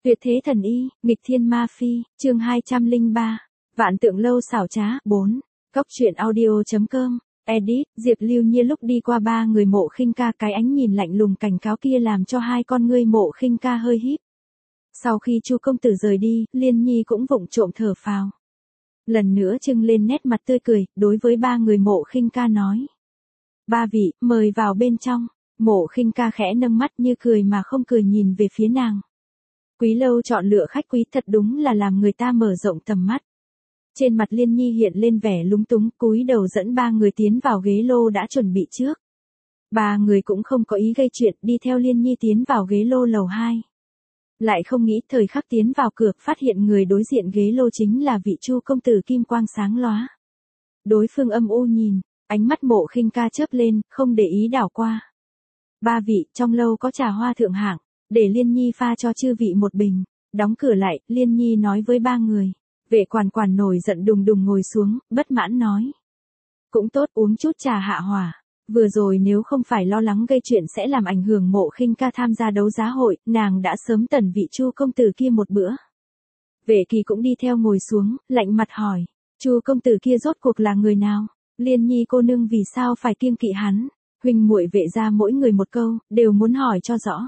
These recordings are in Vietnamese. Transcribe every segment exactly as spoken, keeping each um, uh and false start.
Tuyệt thế thần y, nghịch thiên ma phi, chương hai trăm lẻ ba. Vạn tượng lâu xảo trá, bốn. Cốc truyện audio.com, edit, Diệp Lưu Nhiên lúc đi qua ba người Mộ Khinh Ca, cái ánh nhìn lạnh lùng cảnh cáo kia làm cho hai con ngươi Mộ Khinh Ca hơi híp. Sau khi Chu công tử rời đi, Liên Nhi cũng vụng trộm thở phào. Lần nữa trưng lên nét mặt tươi cười, đối với ba người Mộ Khinh Ca nói: "Ba vị, mời vào bên trong." Mộ Khinh Ca khẽ nâng mắt như cười mà không cười nhìn về phía nàng. Quý lâu chọn lựa khách quý thật đúng là làm người ta mở rộng tầm mắt. Trên mặt Liên Nhi hiện lên vẻ lúng túng, cúi đầu dẫn ba người tiến vào ghế lô đã chuẩn bị trước. Ba người cũng không có ý gây chuyện, đi theo Liên Nhi tiến vào ghế lô lầu hai. Lại không nghĩ thời khắc tiến vào cửa, phát hiện người đối diện ghế lô chính là vị Chu công tử kim quang sáng lóa. Đối phương âm u nhìn, ánh mắt Mộ Khinh Ca chớp lên, không để ý đảo qua. "Ba vị, trong lâu có trà hoa thượng hạng, để Liên Nhi pha cho chư vị một bình." Đóng cửa lại, Liên Nhi nói với ba người. Vệ quản quản nổi giận đùng đùng ngồi xuống, bất mãn nói: "Cũng tốt, uống chút trà hạ hỏa. Vừa rồi nếu không phải lo lắng gây chuyện sẽ làm ảnh hưởng Mộ Khinh Ca tham gia đấu giá hội, nàng đã sớm tẩn vị Chu công tử kia một bữa." Vệ Kỳ cũng đi theo ngồi xuống, lạnh mặt hỏi: "Chu công tử kia rốt cuộc là người nào? Liên Nhi cô nương vì sao phải kiêng kỵ hắn?" Huynh muội Vệ gia mỗi người một câu, đều muốn hỏi cho rõ.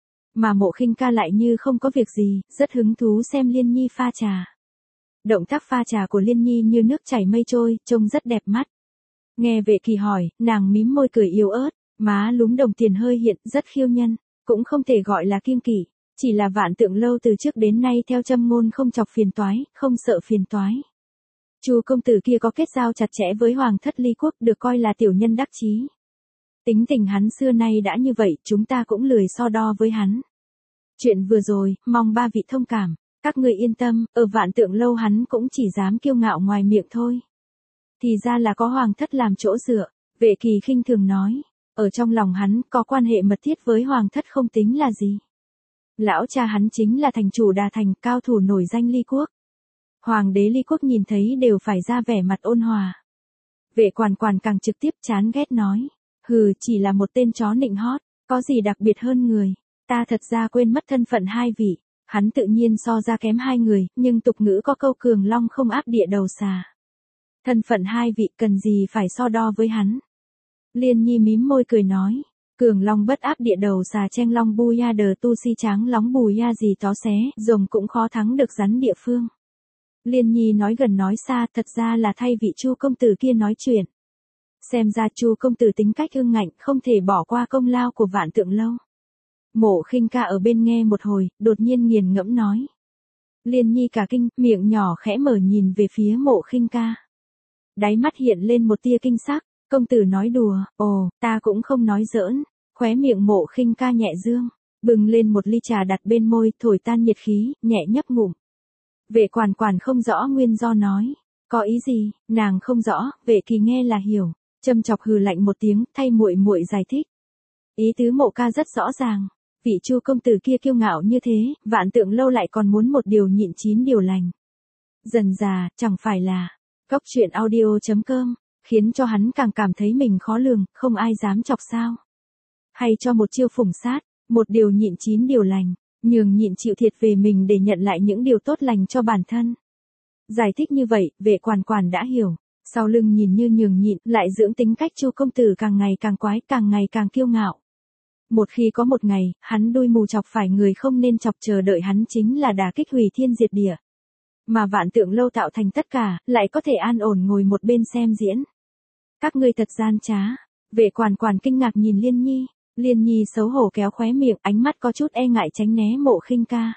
Mà Mộ Khinh Ca lại như không có việc gì, rất hứng thú xem Liên Nhi pha trà. Động tác pha trà của Liên Nhi như nước chảy mây trôi, trông rất đẹp mắt. Nghe Vệ Kỳ hỏi, nàng mím môi cười yếu ớt, má lúm đồng tiền hơi hiện, rất khiêu nhân, cũng không thể gọi là kiêng kỵ, chỉ là Vạn Tượng lâu từ trước đến nay theo châm ngôn không chọc phiền toái, không sợ phiền toái. Chu công tử kia có kết giao chặt chẽ với Hoàng thất Ly quốc, được coi là tiểu nhân đắc chí. Tính tình hắn xưa nay đã như vậy, chúng ta cũng lười so đo với hắn. Chuyện vừa rồi, mong ba vị thông cảm. Các người yên tâm, ở Vạn Tượng lâu hắn cũng chỉ dám kiêu ngạo ngoài miệng thôi. Thì ra là có Hoàng thất làm chỗ dựa. Vệ Kỳ khinh thường nói. Ở trong lòng hắn, có quan hệ mật thiết với Hoàng thất không tính là gì. Lão cha hắn chính là thành chủ Đà Thành, cao thủ nổi danh Ly quốc. Hoàng đế Ly quốc nhìn thấy đều phải ra vẻ mặt ôn hòa. Vệ quản quản càng trực tiếp chán ghét nói: "Hừ, chỉ là một tên chó nịnh hót, có gì đặc biệt hơn người. Ta thật ra quên mất thân phận hai vị." Hắn tự nhiên so ra kém hai người, nhưng tục ngữ có câu cường long không áp địa đầu xà. Thân phận hai vị cần gì phải so đo với hắn. Liên Nhi mím môi cười nói: "Cường long bất áp địa đầu xà chen long bu ya đờ tu si tráng lóng bù ya gì tó xé, rồng cũng khó thắng được rắn địa phương." Liên Nhi nói gần nói xa, thật ra là thay vị Chu công tử kia nói chuyện. Xem ra Chu công tử tính cách ương ngạnh, không thể bỏ qua công lao của Vạn Tượng lâu. Mộ Khinh Ca ở bên nghe một hồi, đột nhiên nghiền ngẫm nói. Liên Nhi cả kinh, miệng nhỏ khẽ mở nhìn về phía Mộ Khinh Ca. Đáy mắt hiện lên một tia kinh sắc, công tử nói đùa, ồ, ta cũng không nói giỡn. Khóe miệng Mộ Khinh Ca nhẹ dương, bừng lên một ly trà đặt bên môi, thổi tan nhiệt khí, nhẹ nhấp ngụm. Vệ quản quản không rõ nguyên do nói, có ý gì, nàng không rõ, Vệ Kỳ nghe là hiểu, châm chọc hừ lạnh một tiếng, thay muội muội giải thích. Ý tứ Mộ ca rất rõ ràng. Vị Chu công tử kia kiêu ngạo như thế, Vạn Tượng lâu lại còn muốn một điều nhịn chín điều lành. Dần già, chẳng phải là cốc truyện audio.com, khiến cho hắn càng cảm thấy mình khó lường, không ai dám chọc sao. Hay cho một chiêu phủng sát, một điều nhịn chín điều lành, nhường nhịn chịu thiệt về mình để nhận lại những điều tốt lành cho bản thân. Giải thích như vậy, Vệ quản quản đã hiểu, sau lưng nhìn như nhường nhịn, lại dưỡng tính cách Chu công tử càng ngày càng quái, càng ngày càng kiêu ngạo. Một khi có một ngày, hắn đuôi mù chọc phải người không nên chọc, chờ đợi hắn chính là đả kích hủy thiên diệt địa. Mà Vạn Tượng lâu tạo thành tất cả, lại có thể an ổn ngồi một bên xem diễn. Các ngươi thật gian trá. Vệ quản quản kinh ngạc nhìn Liên Nhi. Liên Nhi xấu hổ kéo khóe miệng, ánh mắt có chút e ngại tránh né Mộ Khinh Ca.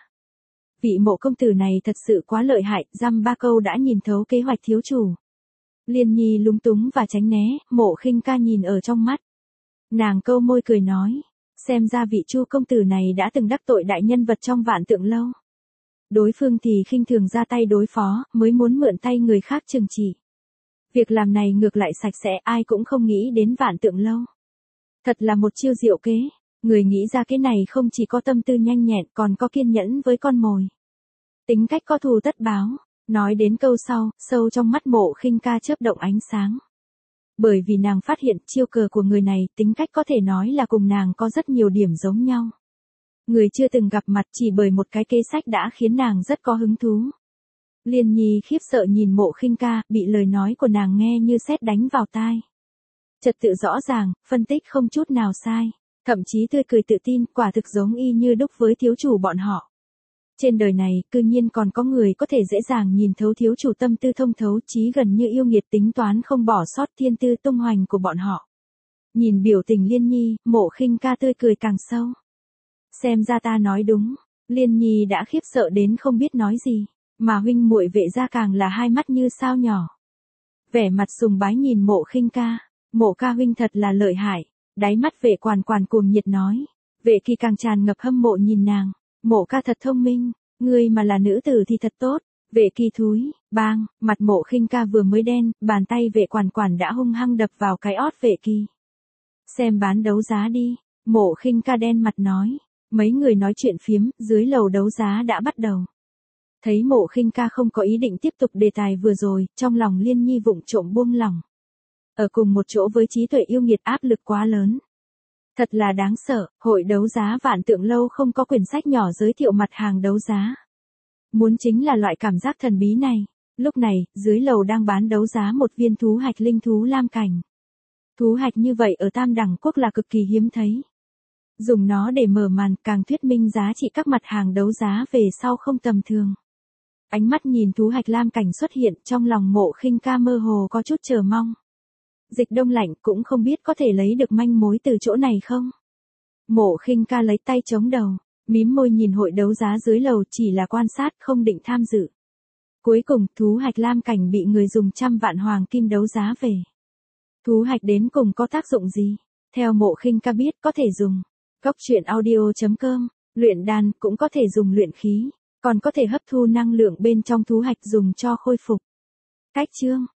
Vị Mộ công tử này thật sự quá lợi hại, dăm ba câu đã nhìn thấu kế hoạch thiếu chủ. Liên Nhi lúng túng và tránh né, Mộ Khinh Ca nhìn ở trong mắt. Nàng câu môi cười nói. Xem ra vị Chu công tử này đã từng đắc tội đại nhân vật trong Vạn Tượng lâu. Đối phương thì khinh thường ra tay đối phó, mới muốn mượn tay người khác trừng trị. Việc làm này ngược lại sạch sẽ, ai cũng không nghĩ đến Vạn Tượng lâu. Thật là một chiêu diệu kế, người nghĩ ra cái này không chỉ có tâm tư nhanh nhẹn, còn có kiên nhẫn với con mồi. Tính cách có thù tất báo, nói đến câu sau, sâu trong mắt Mộ Khinh Ca chớp động ánh sáng. Bởi vì nàng phát hiện chiêu cờ của người này, tính cách có thể nói là cùng nàng có rất nhiều điểm giống nhau. Người chưa từng gặp mặt chỉ bởi một cái kế sách đã khiến nàng rất có hứng thú. Liên Nhi khiếp sợ nhìn Mộ Khinh Ca, bị lời nói của nàng nghe như sét đánh vào tai. Trật tự rõ ràng, phân tích không chút nào sai, thậm chí tươi cười tự tin, quả thực giống y như đúc với thiếu chủ bọn họ. Trên đời này, cư nhiên còn có người có thể dễ dàng nhìn thấu thiếu chủ tâm tư thông thấu chí gần như yêu nghiệt tính toán không bỏ sót thiên tư tung hoành của bọn họ. Nhìn biểu tình Liên Nhi, Mộ Khinh Ca tươi cười càng sâu. Xem ra ta nói đúng, Liên Nhi đã khiếp sợ đến không biết nói gì, mà huynh muội Vệ gia càng là hai mắt như sao nhỏ. Vẻ mặt sùng bái nhìn Mộ Khinh Ca, Mộ ca huynh thật là lợi hại, đáy mắt Vệ Quản Quản cuồng nhiệt nói, Vệ Kỳ càng tràn ngập hâm mộ nhìn nàng, Mộ ca thật thông minh, ngươi mà là nữ tử thì thật tốt. Vệ Kỳ thúi, bang, mặt Mộ Khinh Ca vừa mới đen, bàn tay Vệ Quản Quản đã hung hăng đập vào cái ót Vệ Kỳ. Xem bán đấu giá đi, Mộ Khinh Ca đen mặt nói, mấy người nói chuyện phiếm, dưới lầu đấu giá đã bắt đầu. Thấy Mộ Khinh Ca không có ý định tiếp tục đề tài vừa rồi, trong lòng Liên Nhi vụng trộm buông lỏng. Ở cùng một chỗ với trí tuệ yêu nghiệt áp lực quá lớn. Thật là đáng sợ, hội đấu giá Vạn Tượng Lâu không có quyển sách nhỏ giới thiệu mặt hàng đấu giá. Muốn chính là loại cảm giác thần bí này. Lúc này, dưới lầu đang bán đấu giá một viên thú hạch linh thú lam cảnh. Thú hạch như vậy ở Tam Đẳng Quốc là cực kỳ hiếm thấy. Dùng nó để mở màn càng thuyết minh giá trị các mặt hàng đấu giá về sau không tầm thường. Ánh mắt nhìn thú hạch lam cảnh xuất hiện trong lòng Mộ Khinh Ca mơ hồ có chút chờ mong. Dịch đông lạnh cũng không biết có thể lấy được manh mối từ chỗ này không? Mộ Khinh Ca lấy tay chống đầu, mím môi nhìn hội đấu giá dưới lầu chỉ là quan sát không định tham dự. Cuối cùng thú hạch lam cảnh bị người dùng trăm vạn hoàng kim đấu giá về. Thú hạch đến cùng có tác dụng gì? Theo Mộ Khinh Ca biết có thể dùng. Góc truyện audio chấm com, luyện đan cũng có thể dùng luyện khí, còn có thể hấp thu năng lượng bên trong thú hạch dùng cho khôi phục. Cách chương